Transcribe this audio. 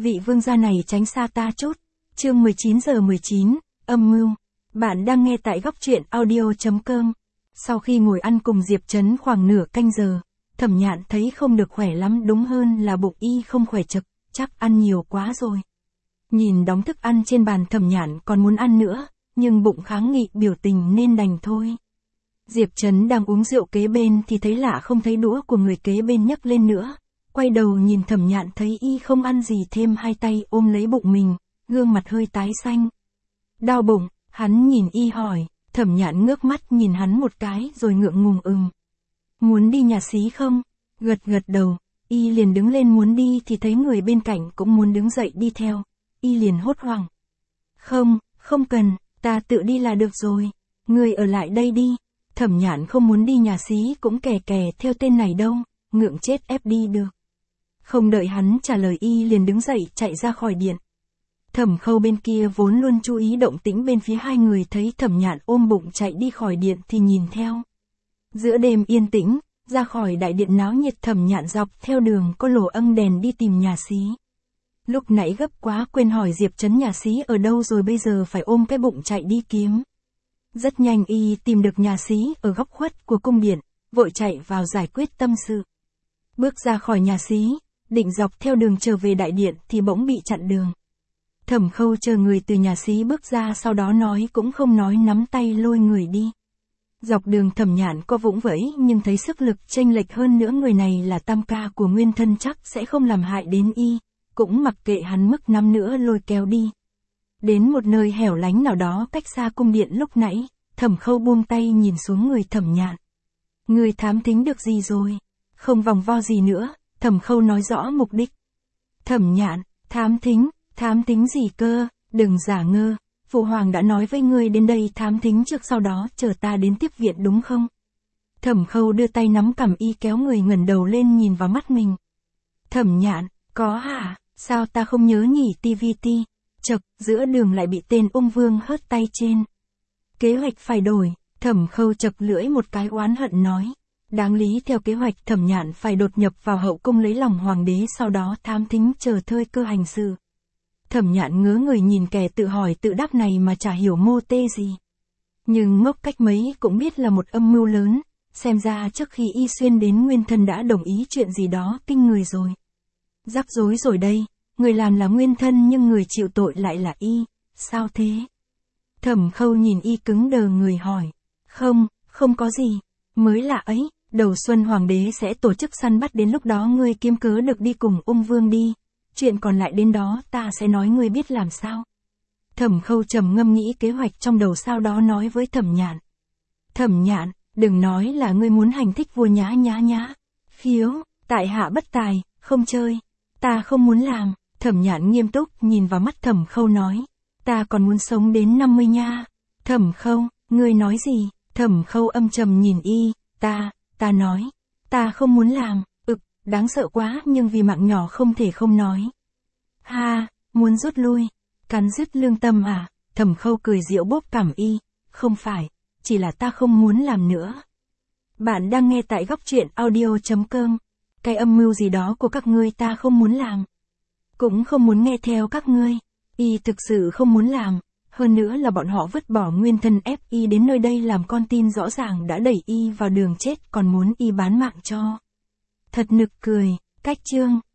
vị vương gia này tránh xa ta chút. Chương 19:19, âm mưu. Bạn đang nghe tại góc truyện audio.com. Sau khi ngồi ăn cùng Diệp Trấn khoảng nửa canh giờ, Thẩm Nhạn thấy không được khỏe lắm, đúng hơn là bụng y không khỏe chực, chắc ăn nhiều quá rồi. Nhìn đống thức ăn trên bàn, Thẩm Nhạn còn muốn ăn nữa, nhưng bụng kháng nghị biểu tình nên đành thôi. Diệp Trấn đang uống rượu kế bên thì thấy lạ, không thấy đũa của người kế bên nhấc lên nữa. Quay đầu nhìn Thẩm Nhạn thấy y không ăn gì, thêm hai tay ôm lấy bụng mình, gương mặt hơi tái xanh. Đau bụng, hắn nhìn y hỏi. Thẩm Nhạn ngước mắt nhìn hắn một cái rồi ngượng ngùng Muốn đi nhà xí không? Gật đầu, y liền đứng lên muốn đi thì thấy người bên cạnh cũng muốn đứng dậy đi theo. Y liền hốt hoảng. Không cần, ta tự đi là được rồi. Người ở lại đây đi. Thẩm Nhạn không muốn đi nhà xí cũng kè theo tên này đâu, ngượng chết ép đi được. Không đợi hắn trả lời y liền đứng dậy chạy ra khỏi điện. Thẩm Khâu bên kia vốn luôn chú ý động tĩnh bên phía hai người, thấy Thẩm Nhạn ôm bụng chạy đi khỏi điện thì nhìn theo. Giữa đêm yên tĩnh, ra khỏi đại điện náo nhiệt, Thẩm Nhạn dọc theo đường có lồ âm đèn đi tìm nhà xí. Lúc nãy gấp quá quên hỏi Diệp Trấn nhà xí ở đâu rồi, bây giờ phải ôm cái bụng chạy đi kiếm. Rất nhanh y tìm được nhà xí ở góc khuất của cung điện, vội chạy vào giải quyết tâm sự. Bước ra khỏi nhà xí, định dọc theo đường trở về đại điện thì bỗng bị chặn đường. Thẩm Khâu chờ người từ nhà xí bước ra, sau đó nói cũng không nói, nắm tay lôi người đi. Dọc đường Thẩm Nhạn có vũng vẫy nhưng thấy sức lực chênh lệch, hơn nữa người này là tam ca của nguyên thân chắc sẽ không làm hại đến y, cũng mặc kệ hắn mức năm nữa lôi kéo đi. Đến một nơi hẻo lánh nào đó cách xa cung điện lúc nãy, Thẩm Khâu buông tay nhìn xuống người Thẩm Nhạn. Người thám thính được gì rồi? Không vòng vo gì nữa, Thẩm Khâu nói rõ mục đích. Thẩm Nhạn, thám thính gì cơ, đừng giả ngơ, Phụ Hoàng đã nói với ngươi đến đây thám thính trước, sau đó chờ ta đến tiếp viện đúng không? Thẩm Khâu đưa tay nắm cằm y, kéo người ngẩng đầu lên nhìn vào mắt mình. Thẩm Nhạn, có hả, sao ta không nhớ nhỉ? TVT, chật, giữa đường lại bị tên Ung Vương hớt tay trên. Kế hoạch phải đổi, Thẩm Khâu chật lưỡi một cái oán hận nói. Đáng lý theo kế hoạch Thẩm Nhạn phải đột nhập vào hậu cung lấy lòng hoàng đế, sau đó thám thính chờ thời cơ hành sự. Thẩm Nhạn ngớ người nhìn kẻ tự hỏi tự đáp này mà chả hiểu mô tê gì. Nhưng ngốc cách mấy cũng biết là một âm mưu lớn, xem ra trước khi y xuyên đến nguyên thân đã đồng ý chuyện gì đó kinh người rồi. Rắc rối rồi đây, người làm là nguyên thân nhưng người chịu tội lại là y, sao thế? Thẩm Khâu nhìn y cứng đờ người hỏi. Không có gì, mới lạ ấy, đầu xuân hoàng đế sẽ tổ chức săn bắt, đến lúc đó ngươi kiếm cớ được đi cùng Ung Vương đi. Chuyện còn lại đến đó ta sẽ nói ngươi biết làm sao. Thẩm Khâu trầm ngâm nghĩ kế hoạch trong đầu, sau đó nói với Thẩm Nhạn. Thẩm Nhạn, đừng nói là ngươi muốn hành thích vua nhá. Khiếu, tại hạ bất tài, không chơi. Ta không muốn làm. Thẩm Nhạn nghiêm túc nhìn vào mắt Thẩm Khâu nói. Ta còn muốn sống đến 50 nha. Thẩm Khâu, ngươi nói gì? Thẩm Khâu âm trầm nhìn y. Ta nói. Ta không muốn làm. Đáng sợ quá, nhưng vì mạng nhỏ không thể không nói. Ha, muốn rút lui, cắn rứt lương tâm à? Thẩm Khâu cười giễu bóp cằm y. Không phải, chỉ là ta không muốn làm nữa. Bạn đang nghe tại góc truyện audio.com. Cái âm mưu gì đó của các ngươi ta không muốn làm. Cũng không muốn nghe theo các ngươi. Y thực sự không muốn làm. Hơn nữa là bọn họ vứt bỏ nguyên thân ép y đến nơi đây làm con tin, rõ ràng đã đẩy y vào đường chết còn muốn y bán mạng cho. Thật nực cười. Cách chương